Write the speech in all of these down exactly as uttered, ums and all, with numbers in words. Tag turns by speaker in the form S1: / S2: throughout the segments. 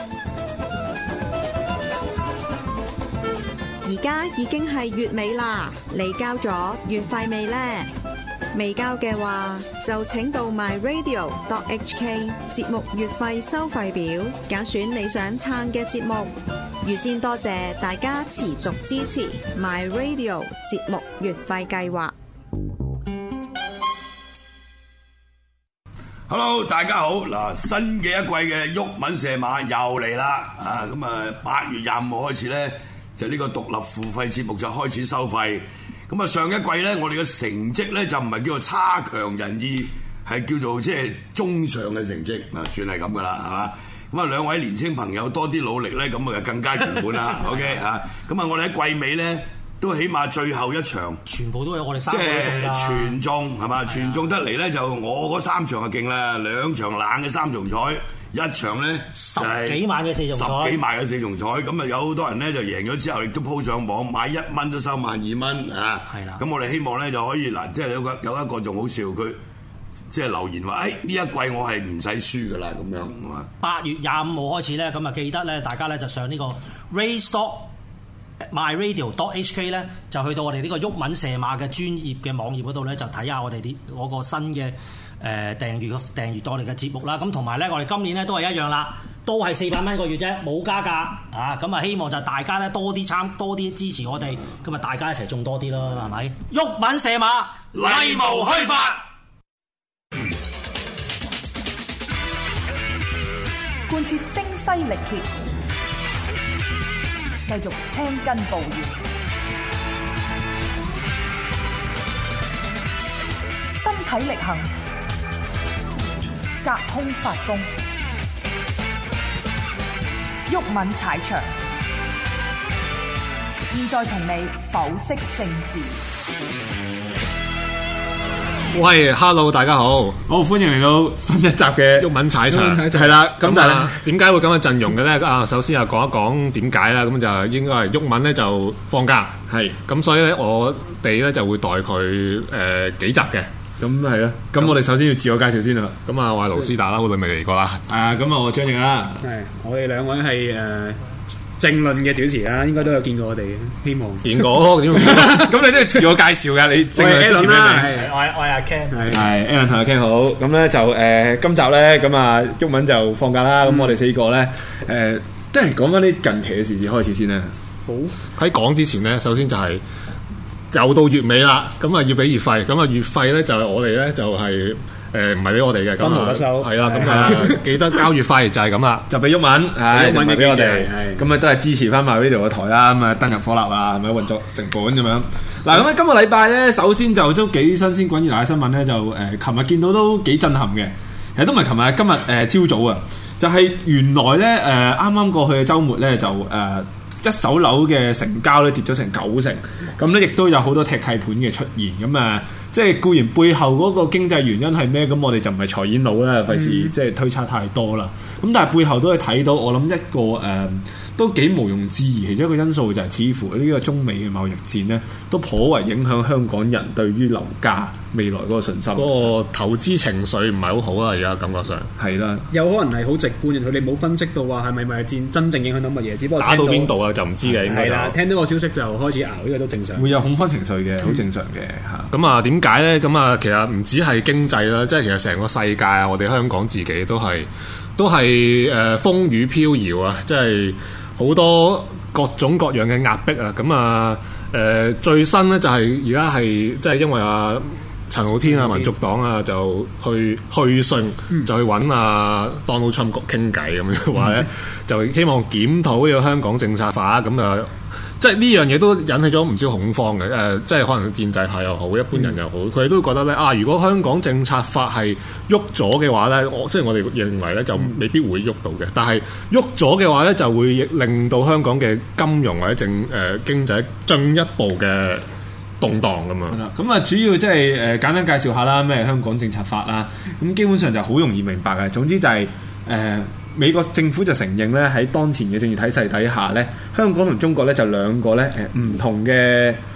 S1: 而家已經係月尾啦，你交咗月費未呢？未交嘅話，就請到 my radio dot h k 節目月費收費表，揀選你想撐嘅節目。預先多謝大家持續支持 my radio 節目月費計劃。
S2: Hello， 大家好！嗱，新嘅一季嘅毓民射馬又嚟啦！啊，咁啊，八月廿五號開始咧，就呢個獨立付費節目就開始收費。咁啊，上一季咧，我哋嘅成績咧就唔係叫做差強人意，係叫做即係中上嘅成績啊，算係咁噶啦，係嘛？咁啊，兩位年青朋友多啲努力咧，咁啊就更加圓滿啦。OK 啊，咁啊，我哋喺季尾咧。都起碼最後一場，
S3: 全部都有我哋三個中㗎，
S2: 即係全中係嘛？全中得嚟咧就我嗰三場就勁啦，兩場冷嘅三重彩，一場咧
S3: 十幾萬嘅四重彩，
S2: 十幾萬嘅四重彩，咁啊有好多人咧就贏咗之後，亦都鋪上網買一蚊都收萬二蚊啊！係啦，咁我哋希望咧就可以嗱，即係有個有一個仲好笑，佢即係留言話：誒、哎、呢一季我係唔使輸㗎啦，咁樣係嘛？
S3: 八月廿五號開始咧，咁啊記得咧，大家咧就上呢個 Raystock my radio dot h k 咧，就去到我哋呢個毓民射馬嘅專業嘅網頁嗰度咧，就睇下我哋啲嗰個新嘅誒、呃、訂閱嘅訂閱到我哋嘅節目啦。咁同埋咧，我哋今年咧都係一樣啦，都係四百蚊一個月啫，冇加價啊！咁啊，希望就大家咧多啲參多啲支持我哋，咁啊大家一齊種多啲咯，係咪？毓民射馬，例無虛發，
S4: 貫徹聲嘶力竭，繼續青筋暴現，身體力行，隔空發功，毓民踩場。現在同你剖析政治。
S5: 喂 ，Hello， 大家好，
S6: 好歡迎嚟到新一集嘅
S5: 毓民踩場，係啦。咁但係點解會咁嘅陣容嘅咧？啊，首先啊，講一講點解啦。咁就應該係毓民咧就放假，係咁，所以咧我哋咧就會代佢誒、呃、幾集嘅。
S6: 咁係啦。咁我哋首先要自我介紹先啦。
S5: 咁啊，我係盧斯達啦，好耐未嚟過啦。
S6: 啊，咁啊，我張翼啦。
S7: 係，我哋兩位係誒。呃政論嘅主持啦，應該都有見過我哋嘅，希望
S5: 見過點？
S6: 咁你都要自我介紹㗎，你政論主持咩名？
S3: 我係我係阿 Ken，
S6: 係 Alan 同阿 Ken 好。咁咧就誒、呃、今集咧咁啊，毓民就放假啦。咁、嗯、我哋四個咧誒，即係講翻啲近期嘅時事開始先啦。
S5: 好，喺講之前咧，首先就係、是、又到月尾啦，咁啊要俾月費，咁啊月費咧就係我哋咧就係、是。誒唔係俾我哋嘅，
S7: 分毫不收，
S5: 係啦，咁啊記得交月費就係咁啦，
S6: 就俾毓民，係毓民俾我哋，咁啊都係支持翻埋呢度嘅台啦，咁啊登入火蠟啊，係咪運作成本咁樣？嗱咁咧今個禮拜咧，首先就都幾新鮮滾熱辣嘅新聞咧，就誒琴日見到都幾震撼嘅，其實都唔係琴日，今日誒朝早啊，就係、是、原來咧誒啱啱過去嘅週末咧就誒。呃一手樓嘅成交咧跌咗成九成，咁咧亦都有好多踢契盤嘅出現，咁啊，即係固然背後嗰個經濟原因係咩？咁我哋就唔係財演佬啦，費事即係推測太多啦。咁但係背後都係睇到，我諗一個誒、呃、都幾毋庸置疑，其中一個因素就係似乎呢個中美嘅貿易戰咧，都頗為影響香港人對於樓價未來嗰個信心。
S5: 嗰個投資情緒唔係好好啊，而家感覺上係啦，
S7: 有可能係好直觀嘅，佢哋冇分析到話係咪貿易戰真正影響到乜嘢，只不過
S5: 打到邊度啊就唔知嘅。
S7: 係啦，聽到個消息就開始熬，呢個都正常。
S6: 會有恐慌情緒嘅，好正常嘅嚇。
S5: 咁啊點解咧？咁啊其實唔止係經濟啦，即係其實成個世界啊，我哋香港自己都係都係誒、呃、風雨飄搖啊，即係好多各種各樣嘅壓迫啊。咁啊誒最新咧就係而家係即係因為啊陳浩天啊民族黨啊就去去信、嗯、就去揾啊 Donald Trump 傾偈咁樣話咧，就希望檢討呢個香港政策法咁啊。即係呢樣嘢都引起咗唔少恐慌嘅，誒、呃，即係可能建制派又好，一般人又好，佢哋、嗯、都覺得咧啊，如果香港政策法係喐咗嘅話咧，我雖然我哋認為咧就未必會喐到嘅，但係喐咗嘅話咧就會令到香港嘅金融或者政誒、呃、經濟進一步嘅動盪咁嘛。
S6: 咁啊，主要即係誒簡單介紹下啦，咩香港政策法啦，咁基本上就好容易明白嘅。總之就係、是、誒。呃美國政府就承認咧，喺當前嘅政治體制底下咧，香港同中國咧就兩個咧誒唔同嘅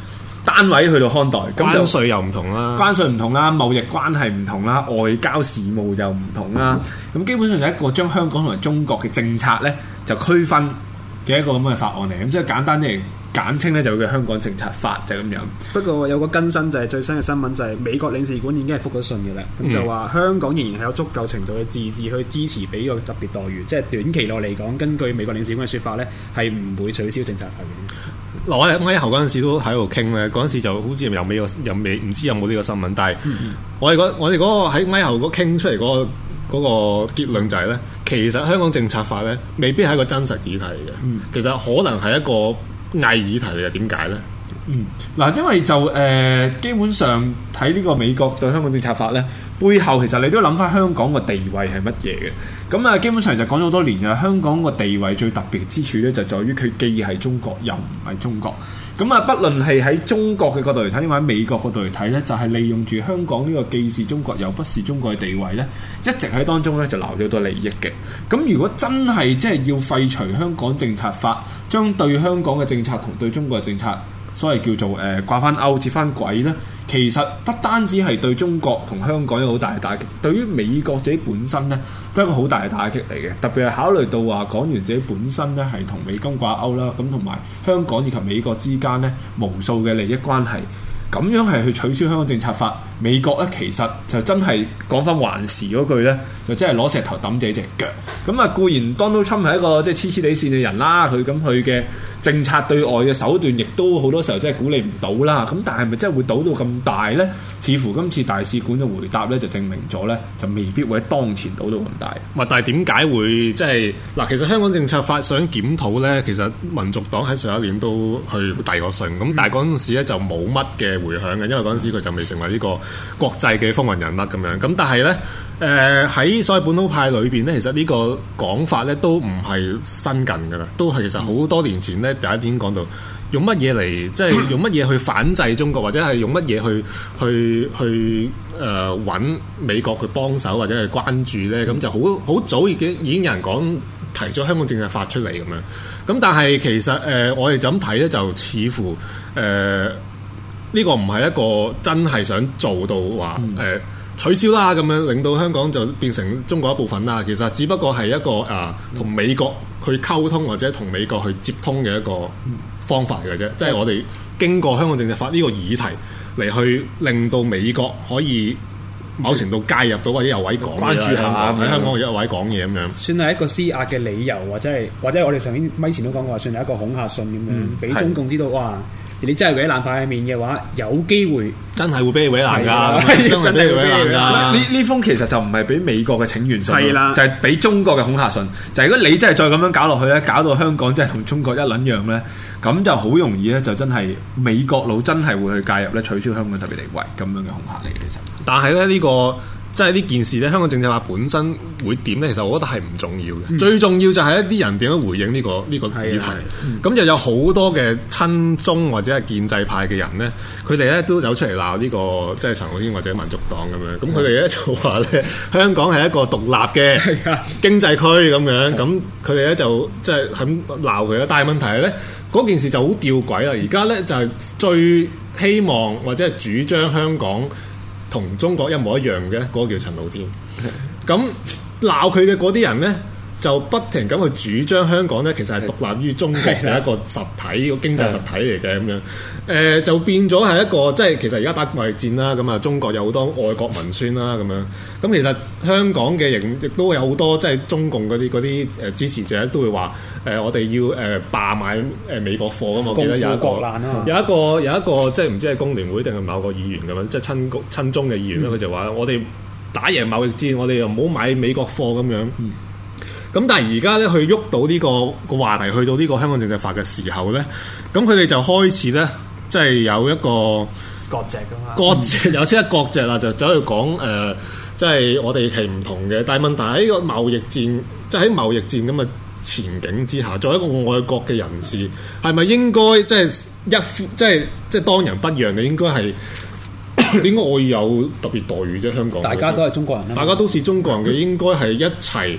S6: 單位去到看待，咁就
S5: 關稅又唔同啦，
S6: 關稅唔同啦，貿易關係唔同啦，外交事務又唔同啦，咁基本上就一個將香港同埋中國嘅政策咧就區分嘅一個咁嘅法案嚟，咁即係簡單啲嚟簡稱咧就叫香港政策法就係咁樣。
S7: 不過有個更新就係最新嘅新聞就係美國領事館已經係覆咗信嘅啦，咁、嗯、就話香港仍然係有足夠程度嘅自治去支持俾個特別待遇，即係短期內嚟講，根據美國領事館嘅説法咧，係唔會取消政策法嘅。
S5: 嗱，我喺咪後嗰陣時都喺度傾咧，嗰陣時就好似有美個有美唔知有冇呢個新聞，但係我哋嗰我哋嗰個喺咪後嗰傾出嚟嗰個嗰個結論就係咧，其實香港政策法咧未必係一個真實議題嘅，嗯、其實可能係一個偽議題嚟嘅。點解咧？
S6: 嗯，嗱，因為就誒、呃、基本上睇呢個美國對香港政策法咧，背後其實你都諗翻香港個地位係乜嘢嘅。咁啊，基本上就講咗好多年嘅香港個地位最特別之處咧，就在於佢既係中國又唔係中國。咁啊，不論係喺中國嘅角度嚟睇，定或者美國角度嚟睇咧，就係、是、利用住香港呢個既是中國又不是中國嘅地位咧，一直喺當中咧就撈咗好多利益嘅。咁如果真係即係要廢除香港政策法，將對香港嘅政策同對中國嘅政策，所謂叫做誒掛翻鈎接翻軌咧，其實不單止係對中國同香港有好大嘅打擊，對於美國自己本身咧都係一個好大嘅打擊嚟嘅。特別係考慮到話港元自己本身咧係同美金掛鈎啦，咁同埋香港以及美國之間咧無數嘅利益關係，咁樣係去取消香港政策法，美國咧其實就真係講翻還時嗰句咧，就真係攞石頭揼自己隻腳。咁啊固然 Donald Trump 係一個即係黐黐地線嘅人啦，佢咁佢嘅政策對外嘅手段亦都好多時候真係鼓勵唔到啦，咁但係咪真係會倒到咁大呢？似乎今次大使館嘅回答咧就證明咗咧，就未必會喺當前倒到咁大。
S5: 但係點解會即係嗱？其實香港政策法想檢討咧，其實民族黨喺上一年都去遞過信，咁、嗯、但係嗰陣時咧就冇乜嘅迴響嘅，因為嗰陣時佢就未成為呢個國際嘅風雲人物咁樣。咁但係咧，誒喺所謂本土派裏邊咧，其實呢個講法咧都唔係新近㗎啦，都係其實好多年前咧。第一點講到用乜嘢嚟，即係用乜嘢去反制中國，或者係用乜嘢去去去誒揾、呃、美國去幫手或者係關注咧？咁就好好早已經已經有人講提咗香港政策法出嚟咁樣。咁但係其實誒、呃、我哋就咁睇咧，就似乎誒呢、呃這個唔係一個真係想做到話誒、呃、取消啦咁樣，令到香港就變成中國一部分啦。其實只不過係一個誒同、呃、美國去溝通或者同美國去接通嘅一個方法嚟嘅啫，即係、嗯、我哋經過香港政策法呢個議題嚟去令到美國可以某程度介入到或者有位講嘢，關注下喺香港有位講嘢咁樣，
S7: 算係一個施壓嘅理由，或者係或者係我哋上面咪前都講過，算係一個恐嚇信咁樣，俾、嗯、中共知道哇！你真係搲爛塊面嘅話，有機會真係會俾你搲爛㗎，
S6: 真係俾你搲爛㗎。呢呢封其實就唔係俾美國嘅請願信，係啦，就係俾中國嘅恐嚇信。就係、如果你真係再咁樣搞落去咧，搞到香港真係同中國一撚樣咧，咁就好容易咧，就真係美國佬真係會去介入咧，取消香港特別地位咁樣嘅恐嚇嚟。其實，
S5: 但係咧呢個。即係呢件事咧，香港政策法本身會點咧？其實我覺得係唔重要嘅，嗯、最重要就係一啲人點樣回應呢、呢個呢、呢個議題。咁、嗯、就有好多嘅親中或者係建制派嘅人咧，佢哋咧都走出嚟鬧呢個即係陳浩天或者民族黨咁樣。咁佢哋咧就話咧，香港係一個獨立嘅經濟區咁樣。咁佢哋咧就即係咁鬧佢啦。但係問題係咧，嗰件事就好吊詭啦。而家咧就係最希望或者係主張香港同中國一模一樣嘅嗰、那個叫陳浩天，咁鬧佢嘅嗰啲人咧，就不停咁去主張香港咧，其實係獨立於中國嘅一個實體，個經濟實體嚟嘅咁樣。誒、呃、就變咗係一個即係其實而家打貿易戰啦，咁啊中國有好多外國文宣啦咁樣。咁其實香港嘅亦亦都有好多即係中共嗰啲嗰啲誒支持者都會話誒、呃、我哋要誒罷買誒美國貨㗎嘛。我記得有一個有一個有一個即係唔知係工聯會定係某個議員咁樣，即係親親中嘅議員咧，佢、嗯、就話我哋打贏貿易戰，我哋又唔好買美國貨咁樣。嗯咁但係而家咧，去喐到呢個個話題，去到呢個香港政策法嘅時候咧，咁佢哋就開始咧，即係有一個
S3: 割席噶嘛，
S5: 割席有即係割席啦，就走去講誒，即係我哋係唔同嘅。但係問題喺呢個貿易戰，即係喺貿易戰咁嘅前景之下，作為一個外國嘅人士，係咪應該即係一即係即係當仁不讓嘅？應該係點解我要有特別待遇啫？香港
S7: 大家都係中國人啦，
S5: 大家都是中國人嘅，應該係一齊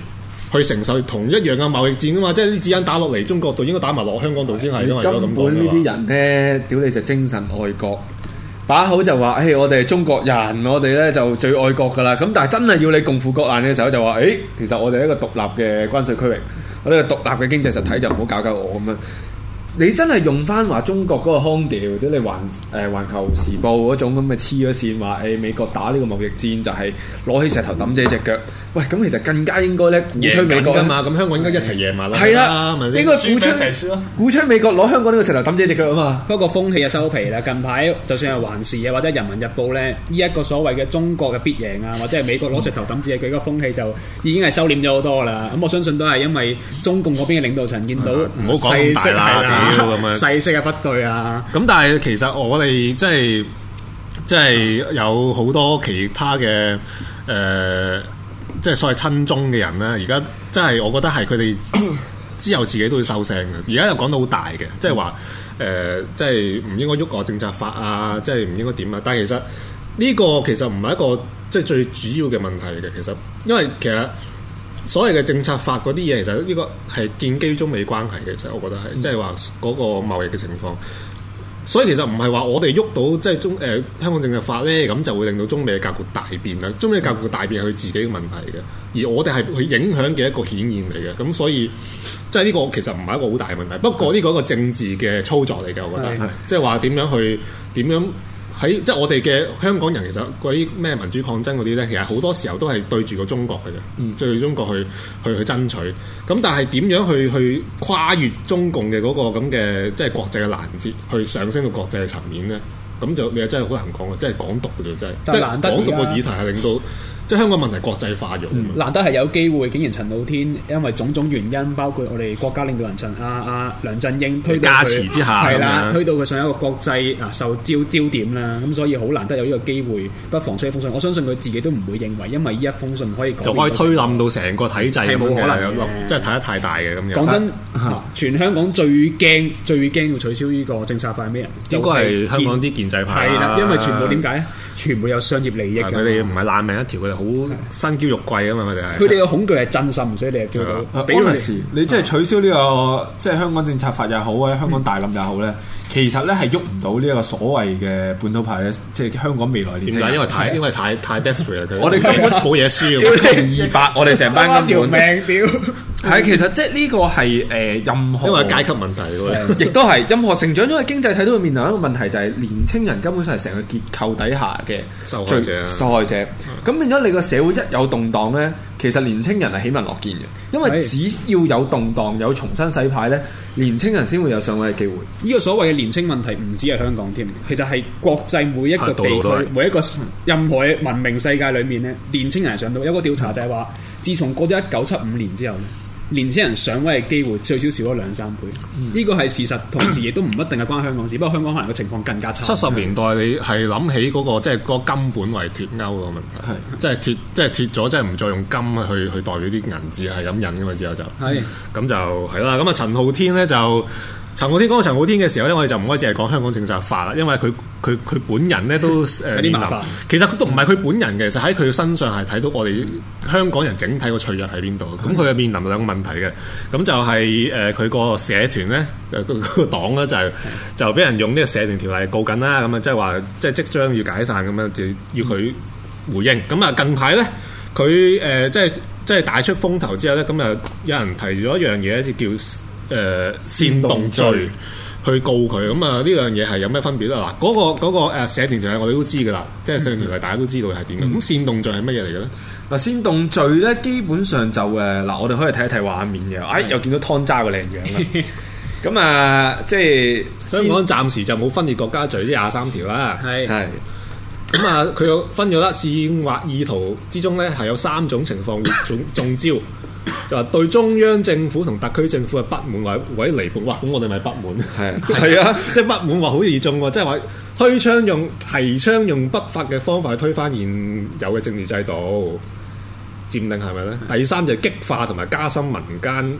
S5: 去承受同一樣嘅貿易戰啊嘛，即係啲子彈打落嚟中國度，應該打埋落香港度先係，因為
S6: 根本呢啲人咧，屌你就精神愛國，把口就話，誒我哋係中國人，我哋咧就最愛國噶啦。咁但係真係要你共赴國難嘅時候，就話，誒其實我哋係一個獨立嘅關稅區域，我哋係獨立嘅經濟實體，就唔好搞搞我咁樣。你真係用翻話中國嗰個腔調，即係你環誒環球時報嗰種咁嘅黐咗線話，誒美國打呢個貿易戰就係攞起石頭揼自己隻腳。喂，咁其實更加應該咧鼓吹美國㗎
S5: 嘛，咁香港應該一齊贏埋啦。
S6: 係啦，應該鼓吹鼓吹美國攞香港呢個石頭揼自己隻腳啊嘛。
S7: 不過風氣就收皮啦。近排就算係環視啊或者人民日報咧，呢一個所謂嘅中國嘅必贏啊，或者係美國攞石頭揼自己腳，佢個風氣就已經係收斂咗好多啦。咁我相信都係因為中共嗰邊嘅領導層見到
S5: 唔好講咁大啦。咁樣
S7: 細息嘅不對啊！
S5: 咁但係其實我哋即係即係有好多其他嘅誒、呃，即係所謂親中嘅人咧，而家即係我覺得係佢哋之後自己都會收聲嘅。而家又講到好大嘅，即係話誒，即係唔應該喐我政策法啊，即係唔應該點啊。但係其實呢個其實唔係一個即係最主要嘅問題嘅。其實因為其實。所謂嘅政策法嗰啲嘢，其實呢個係建基於中美關係嘅，其實我覺得係，即係話嗰個貿易嘅情況。所以其實唔係話我哋喐到即係中誒、呃、香港政策法咧，咁就會令到中美嘅格局大變啦。中美嘅格局大變係佢自己嘅問題嘅，而我哋係去影響嘅一個顯現嚟嘅。咁所以即係呢個其實唔係一個好大嘅問題。不過呢個係一個政治嘅操作嚟嘅，我覺得，即係話點樣去點樣。喺即係我哋嘅香港人，其實嗰啲咩民主抗爭嗰啲咧，其實好多時候都係對住個中國嘅啫，嗯、對住中國去去去爭取。咁但係點樣去去跨越中共嘅嗰個咁嘅即係國際嘅攔截，去上升到國際嘅層面咧？咁就你又真係好難講啊！即係港獨嘅啫，真係。即係港獨個議題係令到。即係香港問題國際化咗、嗯，
S7: 難得係有機會，竟然陳浩天因為種種原因，包括我哋國家領導人陳阿阿梁振英推到佢
S5: 加持之下，
S7: 係啦，推到佢上一個國際啊受焦焦點啦，咁所以好難得有呢個機會，不妨出一封信。我相信佢自己都唔會認為，因為呢一封信可以
S5: 就可以推冧到成個體制，
S7: 係冇可能嘅，
S5: 即係睇得太大嘅咁樣。
S7: 講真，啊、全香港最驚最驚要取消呢個政策法係咩人？
S5: 應該係香港啲建制派。
S7: 係啦，因為全部點解？全部有商業利益㗎。
S5: 佢哋唔係爛命一條，佢哋好新嬌肉貴啊嘛！佢哋係。
S7: 佢哋嘅恐懼係真心，所以你係叫到。
S6: 俾佢哋，你即係取消呢、這個即係香港政策法又好啊，香港大冧又好咧，嗯、其實咧係喐唔到呢一個所謂嘅本土派咧，即係香港未來年。點解？因為太因為太太 desperate 佢。我哋根本冇嘢輸。零二八，我哋成班根本
S7: 命屌。
S6: 係，其實即係呢個係誒、呃、任何，
S5: 因為階級問題喎，
S6: 亦都係任何成長咗嘅經濟體都會面臨一個問題，就係、是、年青人根本上係成個結構底下嘅
S5: 受害者。
S6: 受害者咁變咗，你個社會一有動盪咧，其實年青人係喜聞樂見嘅，因為只要有動盪、有重新洗牌咧，年青人先會有上位嘅機會。
S7: 呢個所謂嘅年青問題唔止係香港添，其實係國際每一個地區、每一個任何嘅文明世界裏面咧，年青人係上到。有個調查就係話，自從過咗一九七五年之後咧，年輕人上位嘅機會最少少咗兩三倍，呢個係事實，同時亦都唔一定係關香港事，不過香港可能個情況更加差。
S5: 七十年代你係諗起嗰、那個即係、就是、個金本位脫鈎嗰個問題，即係脫即係脫咗，即係唔再用金去去代表啲銀紙係咁印㗎嘛，之後就係咁就係啦。咁啊陳浩天咧就。陳浩天講到陳浩天嘅時候咧，我哋就唔可以淨係講香港政策法啦，因為佢佢佢本人咧都誒有啲麻煩。其實佢都唔係佢本人嘅，其實喺佢身上係睇到我哋香港人整體個脆弱喺邊度。咁佢係面臨兩個問題嘅，咁就係誒佢個社團咧誒個個黨咧就係就俾人用呢個社團條例告緊啦。咁啊即係話即係即將要解散咁樣，就要佢回應。咁啊近排咧佢誒即係即係大出風頭之後咧，咁啊有人提咗一樣嘢咧，就叫。誒、呃、煽動罪去告佢，咁啊呢樣嘢係有咩分別咧？嗱，嗰、那個嗰、那個誒社團條例我哋都知㗎啦，即係社團條例大家都知道係點嘅。咁、嗯、煽動罪係乜嘢嚟嘅咧？
S6: 嗱，煽動罪咧基本上就誒嗱，我哋可以睇一睇畫面嘅，哎又見到湯渣個靚樣啦。咁啊，即係
S5: 香港暫時就冇分裂國家罪呢廿三條啦。
S6: 係係。
S5: 咁啊，佢有分咗啦，煽惑意圖之中咧係有三種情況會中中招。就話對中央政府同特區政府係不滿或或者離譜，哇！咁我哋咪不滿，係係啊，即係不滿話好易中喎，即係話推倡用提倡用不法嘅方法去推翻現有嘅政治制度，佔領係咪咧？第三就係激化同埋加深民間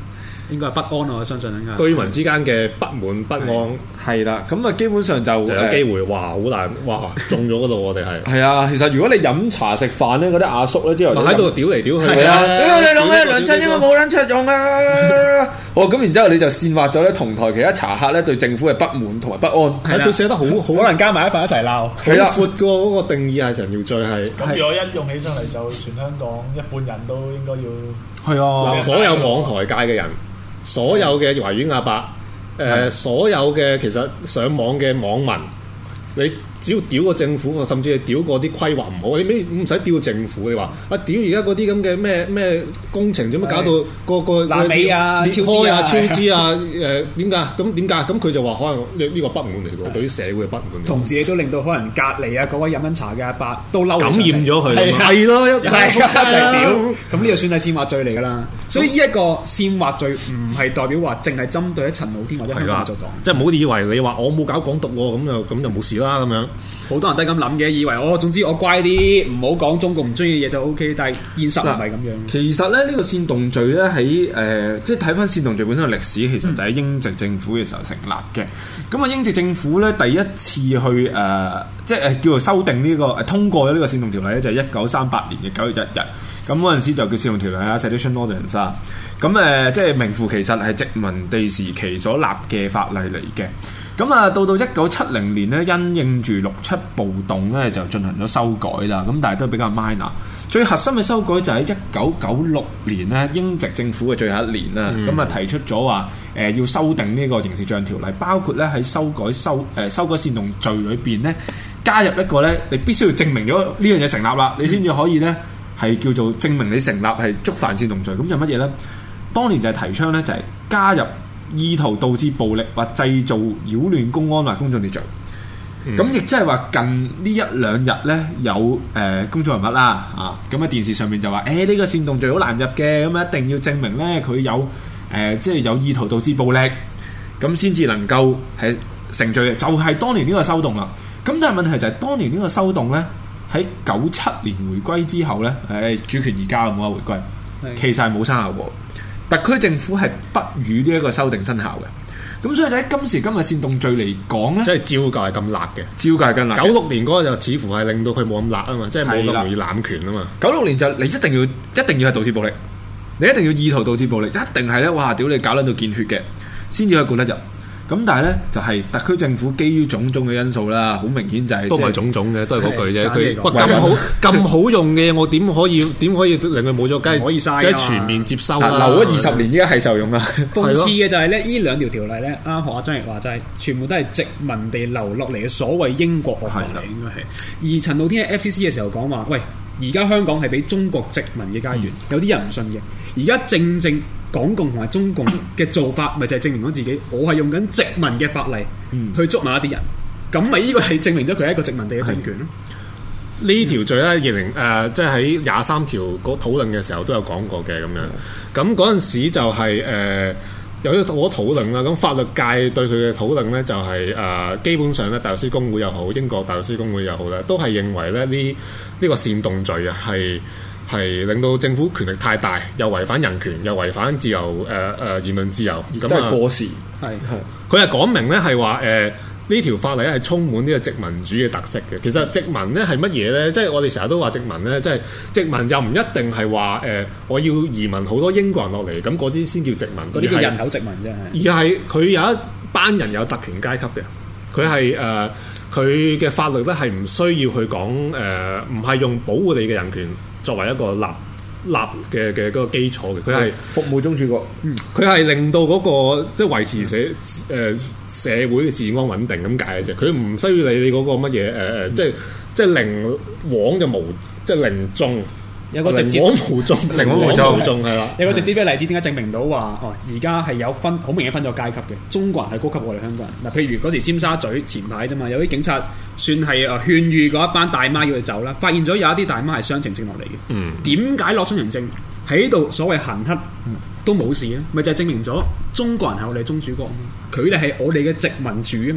S7: 應該係不安，我相信應該
S5: 居民之間嘅不滿不安
S6: 係啦，咁啊基本上就
S5: 就有機會，哇！好難，哇！中咗嗰度我哋係
S6: 係啊，其實如果你飲茶食飯咧，嗰啲阿叔咧之後
S5: 喺度屌嚟屌去
S6: 係啊，屌你老咩梁振英都冇撚出用啊！哦，咁然之後你就煽發咗咧同台其他茶客咧對政府嘅不滿同埋不安。
S5: 係佢寫得好好，
S7: 可能加埋一份一齊鬧。
S6: 係啦，
S5: 好闊嘅喎，嗰個定義係陳耀罪係。
S8: 咁如果一用起上嚟，就全香港一半人都應該要
S6: 係啊，
S5: 嗱，所有網台界嘅人，所有嘅維園阿伯，誒，所有嘅其實上網嘅網民，你只要屌個政府，甚至係屌過啲規劃唔好，你咩唔使屌政府？你話啊，屌而家嗰啲咁嘅咩咩工程做乜搞到個個
S7: 爛尾啊、
S5: 裂開啊、超
S7: 超
S5: 支啊？誒點解？咁點解？咁佢就話可能呢呢個不滿嚟㗎，對於社會嘅不滿。
S7: 同時亦都令到可能隔離啊嗰位飲緊茶嘅阿伯都嬲，
S5: 感染咗佢，
S7: 係
S5: 咯，
S7: 係一齊屌。咁呢個算係煽惑罪嚟㗎啦。所以呢一個煽惑罪唔係代表話淨係針對喺陳浩天或者香港民族黨，
S5: 即係唔好以為你話我冇搞港獨喎，咁就咁就冇事啦咁樣。
S7: 好多人都係咁諗嘅，以為我、哦、總之我乖啲，唔好講中共唔中意嘅嘢就 O K。但係現實唔係咁樣。
S6: 其實咧呢、呢個煽動罪咧喺誒，即係睇翻煽動罪本身嘅歷史，其實就喺英殖政府嘅時候成立嘅。咁啊、嗯，英殖政府咧第一次去誒、呃，即係誒叫做修訂呢、呢個誒通過咗呢個煽動條例咧，就係一九三八年嘅九月一日。咁嗰陣時就叫煽動條例啊 ，Sedition Ordinance 啊。咁誒，即係名副其實係殖民地時期所立嘅法例嚟嘅。咁啊，到到一九七零年咧，因應住六七暴動咧，就進行咗修改啦。咁但係都比較 minor。最核心嘅修改就喺一九九六年咧，英殖政府嘅最後一年啦。咁啊、嗯，提出咗話誒要修訂呢個刑事罪條例，包括咧喺修改修誒、呃、修改煽動罪裏邊咧，加入一個咧，你必須要證明咗呢樣嘢成立啦，你先至可以咧係叫做證明你成立係觸犯煽動罪。咁就乜嘢咧？當年就係提倡咧，就係加入意圖導致暴力或製造擾亂公安或公眾秩序。咁亦即係話近呢一兩日咧，有誒、呃、公眾人物啦啊，咁喺電視上面就話誒呢個煽動罪好難入嘅，咁啊一定要證明咧佢有誒、呃、即係有意圖導致暴力，咁先至能夠係成罪嘅。就係、是、當年呢個修動啦。咁但係問題就係當年呢個修動咧，喺九七年回歸之後咧，誒、哎、主權移交冇得回歸，其實係冇生效過。特區政府係不予呢一個修訂生效嘅，咁所以喺今時今日煽動罪嚟講咧，
S5: 即係照舊係咁辣嘅，
S6: 照舊係咁辣。九
S5: 六年嗰個就似乎係令到佢冇咁辣啊嘛，即係冇咁容易濫權啊嘛。
S6: 九六年就你一定要一定要係導致暴力，你一定要意圖導致暴力，一定係咧哇屌你搞撚到見血嘅，先至可以告得入。咁但係咧就係、是、特區政府基於種種嘅因素啦，好明顯就係、是、
S5: 都唔係種種嘅，都係嗰句啫。佢
S7: 喂
S5: 咁好咁好用嘅，我點可以點可以令佢冇咗？梗係
S7: 可以嘥，
S5: 即係全面接收啦。
S6: 留咗二十年，依家係受用啦。
S7: 諷刺嘅就係咧，呢兩條條例咧，啱學阿張翼話齋，全部都係殖民地留落嚟嘅所謂英國惡法嚟，應該係。而陳浩天喺 F C C 嘅時候講話，喂，而家香港係俾中國殖民嘅階段，嗯、有啲人唔信嘅。而家正正港共同埋中共嘅做法，咪就係證明咗自己，我係用緊殖民嘅法例去捉埋一啲人，咁咪呢個係證明咗佢係一個殖民地嘅政權咯。
S5: 呢條罪咧，二零誒，即係喺廿三條嗰討論嘅時候都有講過嘅咁樣。咁嗰陣時就係、是、誒、呃、有一個討論啦。咁法律界對佢嘅討論咧，就係、是、誒、呃、基本上咧，大律師公會又好，英國大律師公會又好咧，都係認為咧呢呢、這個煽動罪啊係。係令到政府權力太大，又違反人權，又違反自由誒誒、呃呃、言論自由，咁啊
S6: 過時
S7: 係係。
S5: 佢係講明咧係話誒呢條法例係充滿呢個殖民主義嘅特色嘅。其實殖民咧係乜嘢咧？即係我哋成日都話殖民咧，即係殖民又唔一定係話誒我要移民好多英國人落嚟，咁嗰啲先叫殖民。
S7: 嗰啲叫人口殖民啫。而
S5: 係佢有一班人有特權階級嘅，佢係誒佢嘅法律咧係唔需要去講誒，唔、呃、係用保護你嘅人權作為一個立立嘅嘅嗰個基礎嘅，佢係
S6: 服務宗主國，
S5: 佢係、嗯、令到嗰、那個即係維持社誒、呃、社會嘅治安穩定咁解嘅啫。佢唔需要理你嗰個乜嘢誒誒，即係即係寧枉就無，即係寧縱。
S7: 有個直接
S5: 寧枉無縱，寧枉無縱係啦。
S7: 有個直接嘅例子，點解證明到話哦？而家係有分好明顯分咗階級嘅，中國人係高級過我哋香港人。嗱，譬如嗰時尖沙咀前排啫嘛，有啲警察算係誒勸喻嗰一班大媽要佢走啦，發現咗有一啲大媽係雙程證落嚟嘅。嗯，點解攞雙程證喺度所謂行乞都冇事咧？咪就係證明咗中國人係我哋宗主國啊嘛，佢哋係我哋嘅殖民主啊嘛。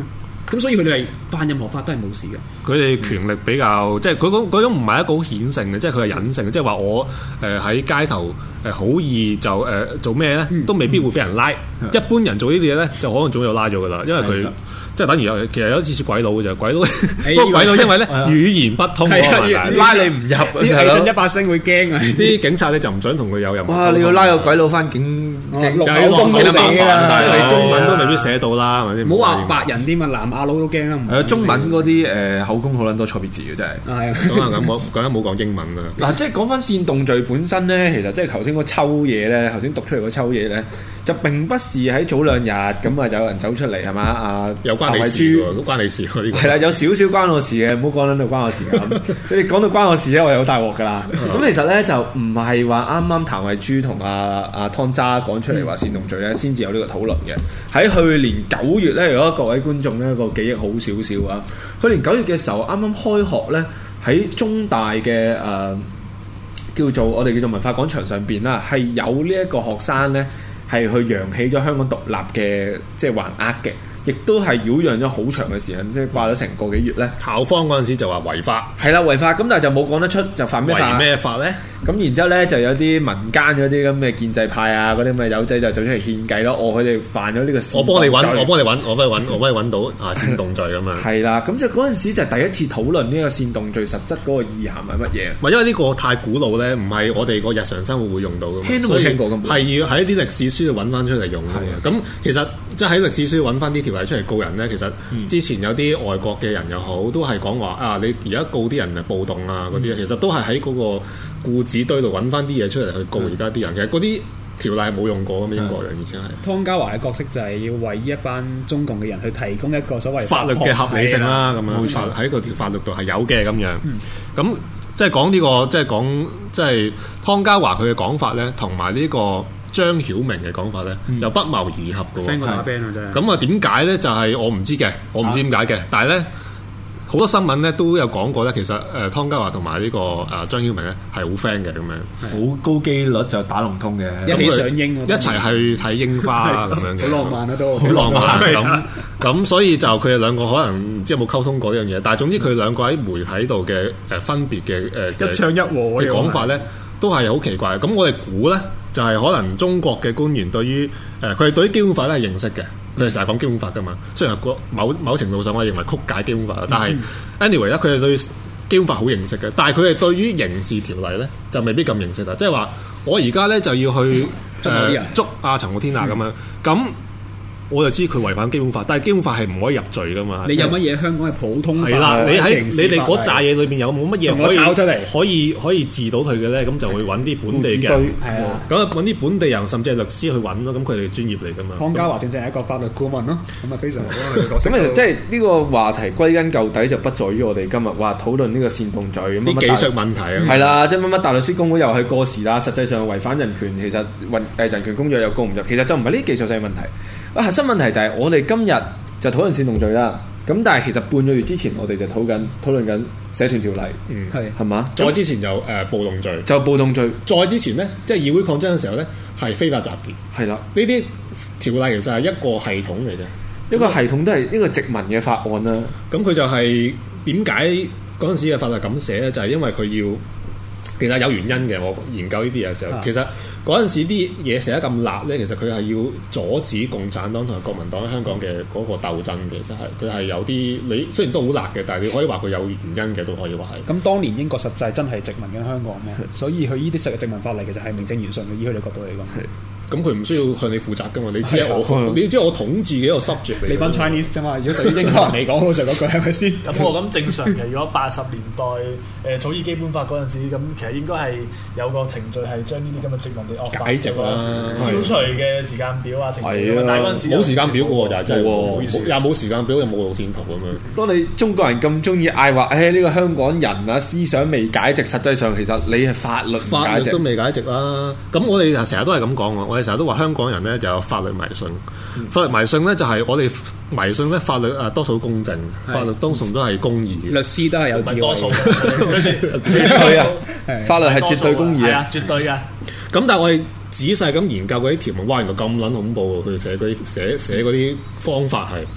S7: 咁所以佢哋係犯任何法都係冇事嘅。
S5: 佢哋權力比較，即係嗰種嗰種唔係一個好顯性嘅，即係佢係隱性嘅，即係話我誒喺、呃、街頭誒好、呃、易就誒、呃、做咩咧，都未必會俾人拉。嗯、一般人做呢啲嘢咧，就可能早就拉咗噶啦，因為佢。即係等於有，其實有一次似鬼佬嘅啫，鬼佬不過鬼佬因為咧語言不通，
S6: 拉你唔入，
S7: 啲藝進一百聲會驚啊！
S5: 啲警察咧就唔想同佢有任何。
S6: 哇！你要拉個鬼佬翻警警
S7: 落口供都死啦，
S5: 你中文都未必寫到啦，係咪先？
S7: 唔好話白人添啊，南亞佬都驚啦。
S6: 係中文嗰啲誒口供好撚多錯別字嘅真係。
S7: 係
S5: 咁啊咁，我講緊冇講英文啦。
S6: 嗱，即係講翻煽動罪本身咧，其實即係頭先嗰抽嘢咧，頭先讀出嚟嗰抽嘢咧。就並不是喺早兩日咁啊，有人走出嚟係嘛啊？
S5: 有關你事喎，都關你事喎呢個。係
S6: 啦，有少少關我事嘅，唔好講到關我事咁。你哋講到關我事咧，我有大鑊㗎啦。咁其實咧就唔係話啱啱譚慧珠同阿阿湯渣講出嚟話煽動罪咧，先至有呢個討論嘅。喺去年九月咧，如果各位觀眾咧個記憶好少少啊，去年九月嘅時候啱啱開學咧，喺中大嘅誒、呃、叫做我哋叫做文化廣場上邊啦，係有呢一個學生咧。係去揚起咗香港獨立嘅即係橫額嘅，亦都係擾攘咗好長嘅時間，即係掛咗成個幾月咧。
S5: 校方嗰陣時就話違法，
S6: 係啦違法，咁但係就冇講得出就犯咩法？
S5: 違咩法咧？
S6: 咁然之後咧就有啲民間嗰啲咁嘅建制派啊，嗰啲咁嘅友仔就走出嚟獻計咯。哦，佢哋犯咗呢個煽動罪。
S5: 我幫你揾，我幫你揾，我幫你揾，我幫你揾到啊煽動罪咁樣。
S6: 係啦，咁就嗰陣時就第一次討論呢個煽動罪實質嗰個意涵係乜嘢？
S5: 唔係因為呢個太古老咧，唔係我哋個日常生活會用到嘅，
S6: 聽都冇聽過咁。
S5: 係要喺啲歷史書度揾翻出嚟用嘅。咁其實即係喺歷史書揾翻啲條例出嚟告人咧，其實之前有啲外國嘅人又好，都係講話啊，你而家告啲人係暴動啊嗰啲，其實都係喺嗰個故紙堆度揾翻啲嘢出嚟去告而家啲人。其實嗰啲條例係冇用過咁，英國人以前係。湯家驊嘅角色就係要為一班中共嘅人去提供一個所謂法律嘅合理性啦，咁樣法喺個條法律度係有嘅咁樣。咁、嗯、即係講呢個，即係講即係湯家驊佢嘅講法咧，同埋呢個張曉明嘅講法咧，嗯、又不謀而合嘅喎。
S7: friend 個打 band 啊真係。
S5: 咁啊點解咧？就係、是、我唔知嘅，我唔知點解嘅，啊、但係咧。好多新聞咧都有講過咧，其實誒、呃、湯家驊同埋呢個誒、呃、張曉明咧係好 friend 嘅咁樣，
S6: 好高機率就打龍通嘅，
S7: 一起上櫻，
S5: 一齊去睇櫻花咁樣，
S7: 好浪漫啊都，
S5: 好浪漫咁咁，所以就佢哋兩個可能唔知有冇溝通過呢樣嘢，但係總之佢哋兩個喺媒體度嘅誒分別嘅誒、呃、
S7: 一唱一和嘅
S5: 講法咧，都係好奇怪。咁我哋估咧就係、是、可能中國嘅官員對於誒佢哋對於基本法咧係認識嘅。佢哋成日講基本法噶嘛，雖然係某某程度上我認為曲解基本法，但係 anyway 咧，佢哋對基本法好認識嘅，但係佢哋對於刑事條例咧就未必咁認識啦。即係話我而家咧就要去誒捉阿陳浩天啊咁樣咁。嗯我就知佢違反基本法，但係基本法係唔可以入罪噶嘛。
S7: 你有乜嘢香港係普通法？
S5: 係啦，你喺你哋嗰扎嘢裏邊有冇乜嘢可以
S7: 炒出嚟？
S5: 可以可以治到佢嘅咧？咁就會揾啲本地嘅，係啊，咁揾啲本地人甚至係律師去揾咯。咁佢哋專業嚟噶嘛。
S7: 湯家驊正正係一個法律顧問咯，咁啊非常好啊。
S6: 咁其實即係呢個話題歸根究底就不在於我哋今日話討論呢個煽動罪咁
S5: 啲技術問題啊。
S6: 係啦，即係乜乜大律師公會又係過時啦，實際上違反人權，其實運誒人權公約又告唔入，其實就唔係呢啲技術性問題。啊，核心問題就係我哋今日就討論煽動罪啦。咁但係其實半個月之前我哋就討緊討論緊社團條例，
S5: 嗯
S6: 係係嘛？
S5: 再之前就誒、呃、暴動罪，
S6: 就暴動罪。
S5: 再之前咧，即係議會抗爭嘅時候咧，係非法集結。係啦，呢啲條例其實係一個系統嚟嘅，
S6: 一個系統都係一個殖民嘅法案啦。
S5: 咁佢就係點解嗰陣時嘅法律咁寫咧？就係、是、因為佢要。其實有原因嘅，我研究呢啲嘢嘅時候，啊、其實嗰陣時啲嘢寫得咁辣咧，其實佢係要阻止共產黨同埋國民黨喺香港嘅嗰個鬥爭嘅，即係佢係有啲你雖然都好辣嘅，但係你可以話佢有原因嘅，都可以話係。咁
S7: 當年英國實際真係殖民緊香港嘛，所以佢呢啲實嘅殖民法例其實係名正言順嘅，以佢哋角度嚟講。
S5: 咁佢唔需要向你負責噶嘛？你知我，你知我統治嘅一個 subject 嚟。
S7: 你班 Chinese 啫嘛？如果對於英國人嚟講，老實嗰句係咪先？
S8: 咁我諗正常嘅。如果八十年代誒草擬基本法嗰陣時，咁其實應該係有個程序係將呢啲咁嘅殖民地惡法
S5: 解殖啦、
S8: 消除嘅時間表啊，程序啊。但係嗰陣時
S5: 冇時間表嘅喎，就係真係喎，又冇時間表，又冇路線圖咁樣。
S6: 當你中國人咁中意嗌話，誒呢個香港人啊思想未解殖，實際上其實你係法律
S5: 法律都未解殖啦。咁我哋成日都係咁講喎，我哋成日都話香港人咧就有法律迷信，嗯、法律迷信咧就係我哋迷信咧法律啊多數公正，是法律多數都係公義，
S7: 律師都係有智慧，多數
S6: 絕對啊，法律係絕對公義啊，
S8: 絕對嘅。
S5: 咁但係我哋仔細咁研究嗰啲條文，哇原來咁撚恐怖喎！佢寫嗰啲寫寫嗰啲方法係，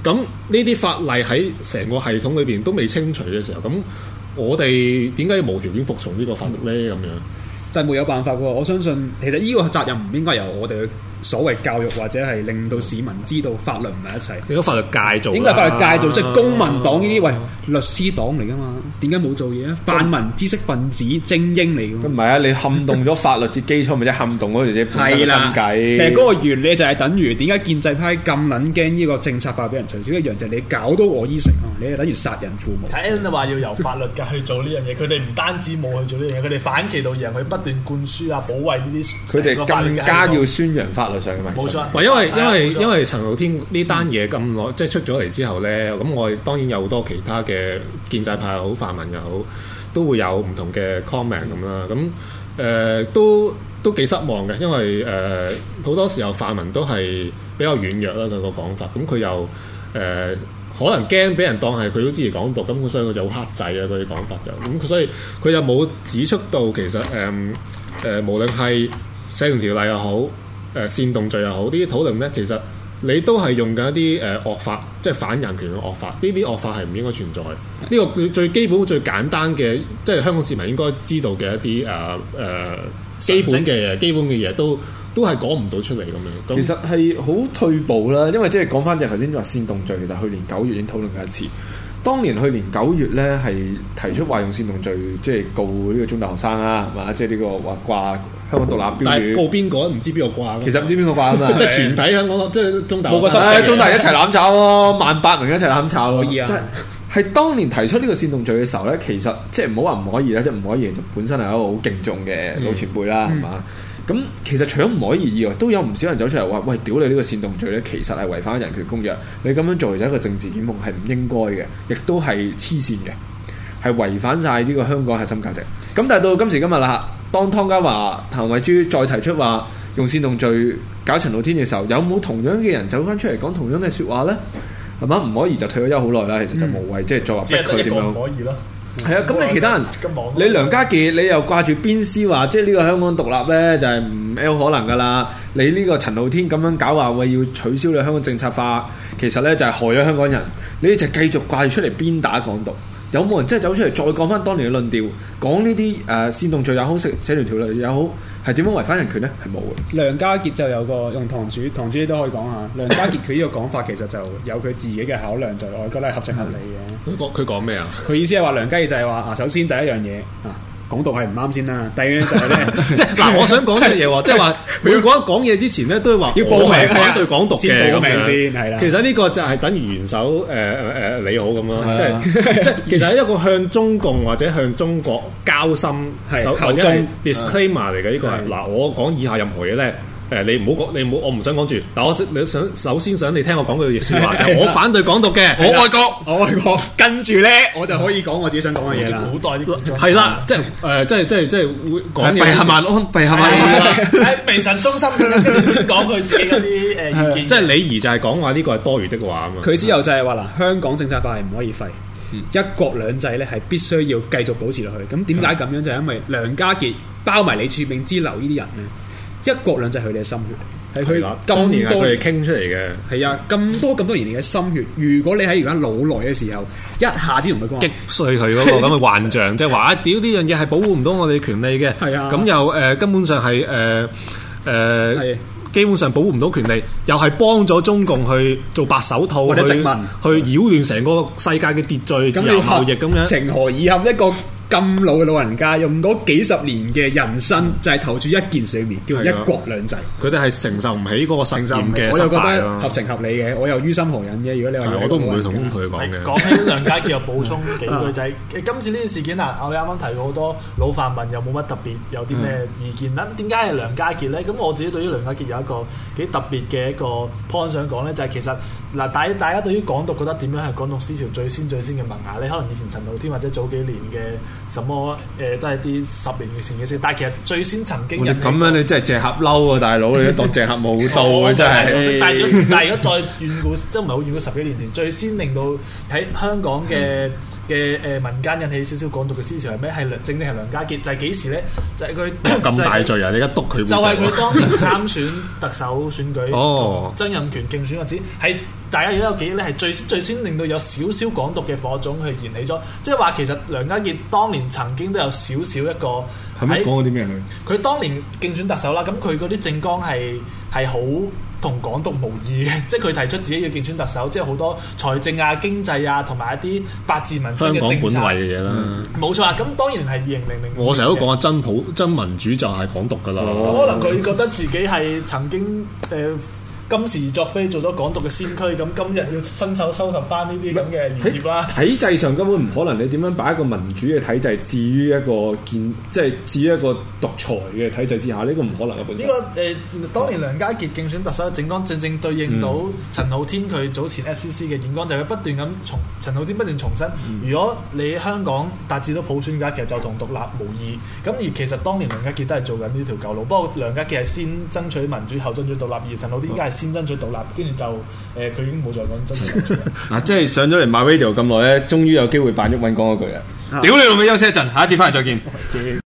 S5: 咁呢啲法例喺成個系統裏邊都未清除嘅時候，咁我哋點解要無條件服從呢個法律咧？咁樣
S7: 就係沒有辦法嘅喎。我相信其實呢個責任唔應該由我哋去所謂教育或者係令到市民知道法律唔係一切。
S5: 應該法律界做，
S7: 應該法律界做，即係公民黨呢啲喂律師黨嚟㗎嘛？點解冇做嘢啊？泛民知識分子精英嚟㗎。
S6: 唔係啊！你撼動咗法律嘅基礎，咪即係撼動嗰條自己本身嘅心計。
S7: 其實嗰個原理就係等於點解建制派咁撚驚呢個政策法俾人取消一樣，就係你搞到我衣食啊！你係等於殺人父母。
S8: 睇 Alan 話要由法律界去做呢樣嘢，佢哋唔單止冇去做呢樣嘢，佢哋反其道而行，去不斷灌輸啊、保衞呢啲。佢哋
S6: 更加要宣揚法律上嘅問題。
S8: 冇錯。
S5: 因為因為因為陳浩天呢單嘢咁耐，即係出咗嚟之後咧，咁我哋當然有好多其他嘅建制派又好、泛民又好，都會有唔同嘅 comment 咁啦。咁誒、呃、都都幾失望嘅，因為誒好、呃、多時候泛民都係比較軟弱啦，佢個講法。咁佢又誒、呃、可能驚俾人當係佢都支持港獨，咁所以佢就好克制啊。佢啲講法就咁，所以佢又冇指出到其實誒誒、呃呃、無論係社團條例又好。誒、呃、煽動罪又好，呢啲討論咧，其實你都係用緊一啲誒、呃、惡法，即係反人權嘅惡法。呢啲惡法係唔應該存在。呢、這個最基本、最簡單嘅，即係香港市民應該知道嘅一啲誒誒基本嘅嘢，基本嘅嘢都都係講唔到出嚟咁樣。
S6: 其實係好退步啦，因為即係講翻就頭先話煽動罪，其實去年九月已經討論過一次。當年去年九月咧係提出話用煽動罪，即係告呢個中大學生啊，係嘛？即係呢個話掛香港獨立標語，
S5: 但係告邊個唔知邊個掛？
S6: 其實唔知邊個掛啊嘛，即係
S5: 全體香港即係中大。
S6: 冇個實，中大一齊攬炒咯，萬八名一齊攬炒
S7: 可以啊！
S6: 係當年提出呢個煽動罪嘅時候咧，其實即係唔好話唔可以啦，即係唔可以就本身係一個好敬重嘅老前輩啦，係嘛、嗯？咁、嗯、其實除咗唔可以以外，都有唔少人走出嚟話：喂，屌你呢個煽動罪咧，其實係違反人權公約，你咁樣做就係一個政治檢控，係唔應該嘅，亦都係黐線嘅，係違反晒呢個香港核心價值。咁但係到今時今日啦，當湯家驊、譚慧珠再提出話用煽動罪搞陳浩天嘅時候，有冇同樣嘅人走翻出嚟講同樣嘅説話咧？係嘛？唔可以就退咗休好耐啦，其實就無謂、嗯、即係再話逼佢點樣。
S8: 唔可以咯。
S6: 係啊，咁你其他人，你梁家傑你又掛住鞭屍話，即係呢個香港獨立咧就係唔 L 可能噶啦。你呢個陳浩天咁樣搞話，喂要取消你香港政策法，其實咧就係害咗香港人。你就繼續掛住出嚟鞭打港獨，有冇人真係走出嚟再講翻當年嘅論調，講呢啲誒煽動罪也好，社社團條例也好？係點樣違反人權咧？係冇嘅。
S7: 梁家傑就有個用堂主，堂主你都可以講下。梁家傑佢呢個講法其實就有佢自己嘅考量，就我覺得係合情合理嘅。
S5: 佢講佢講咩啊？
S7: 佢意思係話梁家傑就係話啊，首先第一樣嘢啊，港獨係唔啱先啦。第二樣就係咧，
S5: 即係嗱，我想講嘅嘢喎，即係話每個人講嘢之前咧，都係話
S7: 要報名
S5: 反對港獨嘅
S7: 先報名先係啦。
S5: 其實呢個就係等於元首誒誒誒你好咁咯，即係即係其實係一個向中共或者向中國交心或者係 disclaimer 嚟嘅呢個係嗱，我講以下任何嘢咧。誒你唔好講，你唔好，我唔想講住。嗱，我你想首先想你聽我講句説話，就係我反對港獨嘅，我愛國，
S7: 我愛國。跟住咧，我就可以講我自己想講嘅嘢啦。
S8: 古代啲
S5: 係啦，即係誒，即係即係即係會講嘢。
S6: 閉合萬安，閉合萬安。
S8: 喺微臣中心嘅咧，先講佢自己嗰啲誒意見。
S5: 即係李儀就係講話呢個係多餘的話啊嘛。
S7: 佢之後就係話嗱，香港政策法係唔可以廢，一國兩制咧係必須要繼續保持落去。咁點解咁樣？就係因為梁家傑包埋李柱銘之流呢啲人咧。一國兩制係佢哋嘅心血，係佢咁
S5: 年係佢哋傾出嚟嘅。
S7: 係啊，咁多咁多年嚟嘅心血。如果你喺而家老來嘅時候，一下子同佢講
S5: 擊碎佢嗰個咁嘅幻象，即係話啊，屌呢樣嘢係保護唔到我哋權利嘅。係啊，咁又誒、呃、根本上係誒誒，基本上保護唔到權利，又係幫咗中共去做白手套
S7: 或者殖民，
S5: 去擾亂成個世界嘅秩序、自由貿易咁樣。
S7: 情何以堪一個咁老嘅老人家用嗰幾十年嘅人生，嗯、就係投注一件事裏面，叫一國兩制。佢哋係承受唔起嗰個實驗嘅失敗咯。我又覺得合情合理嘅，我又於心何忍啫。如果你話我都唔會同佢講嘅。講起梁家傑又補充幾句仔，今次呢件事件啊，我哋啱啱提過好多老泛民又冇乜特別有啲咩意見啦。點解係梁家傑咧？咁我自己對於梁家傑有一個幾特別嘅一個 point 想講咧，就係、是、其實嗱，大大家對於港獨覺得點樣係港獨思潮最先最先嘅萌芽咧？可能以前陳浩天或者早幾年嘅。什麼誒、呃、都係啲十年嘅前嘅事，但係其實最先曾經人咁樣你真係隻盒嬲啊，大佬你都當隻盒冇到啊，真係。但係如果但係如果再遠古都唔係好遠古十幾年前，最先令到喺香港嘅
S8: 嘅誒民間引起少少港獨嘅思潮係咩？係梁正正係梁家傑，就係、是、幾時咧？就係、是、佢
S5: 咁大罪啊！你而家督佢，
S8: 就係佢當年參選特首選舉，
S5: 哦，
S8: 曾蔭權競選嗰陣時，係大家如果有記憶咧，係最最先令到有少少港獨嘅火種去燃起咗。即係話其實梁家傑當年曾經都有少少一個
S6: 係咪講過啲咩佢？
S8: 佢當年競選特首啦，咁佢嗰啲政綱係係好同港獨無異嘅，即係佢提出自己要競選特首，即係好多財政啊、經濟啊，同埋一啲法治民生嘅政策。
S5: 香港本位嘅嘢啦，
S8: 冇、嗯、錯啊！咁當然係二零零零。
S5: 我成日都講啊，真普真民主就係港獨噶啦。
S8: 咁、哦、可能佢覺得自己係曾經誒。呃今時作非做咗港獨嘅先驅，咁今日要伸手收拾翻呢啲咁嘅餘孽啦。
S6: 體制上根本唔可能，你點樣擺一個民主嘅體制置於一個建，即係置於一個獨裁嘅體制之下？呢、這個唔可能嘅本身。呢、這個誒、呃，當年梁家傑競選特首嘅政綱，正正對應到陳浩天佢早前 F C C 嘅演講，就係、是、不斷咁重陳浩天不斷重申，嗯、如果你香港達至到普選嘅，其實就同獨立無異。咁而其實當年梁家傑都係做緊呢條舊路，不過梁家傑係先爭取民主，後爭取獨立，而陳浩天而家係先爭取獨立，跟住就誒，佢、呃、已經冇再講爭取民主。 嗱，即係上咗嚟 My Radio 咁耐咧，終於有機會扮鬱文講嗰句啊！屌你老味，休息一陣，下一節翻嚟再見。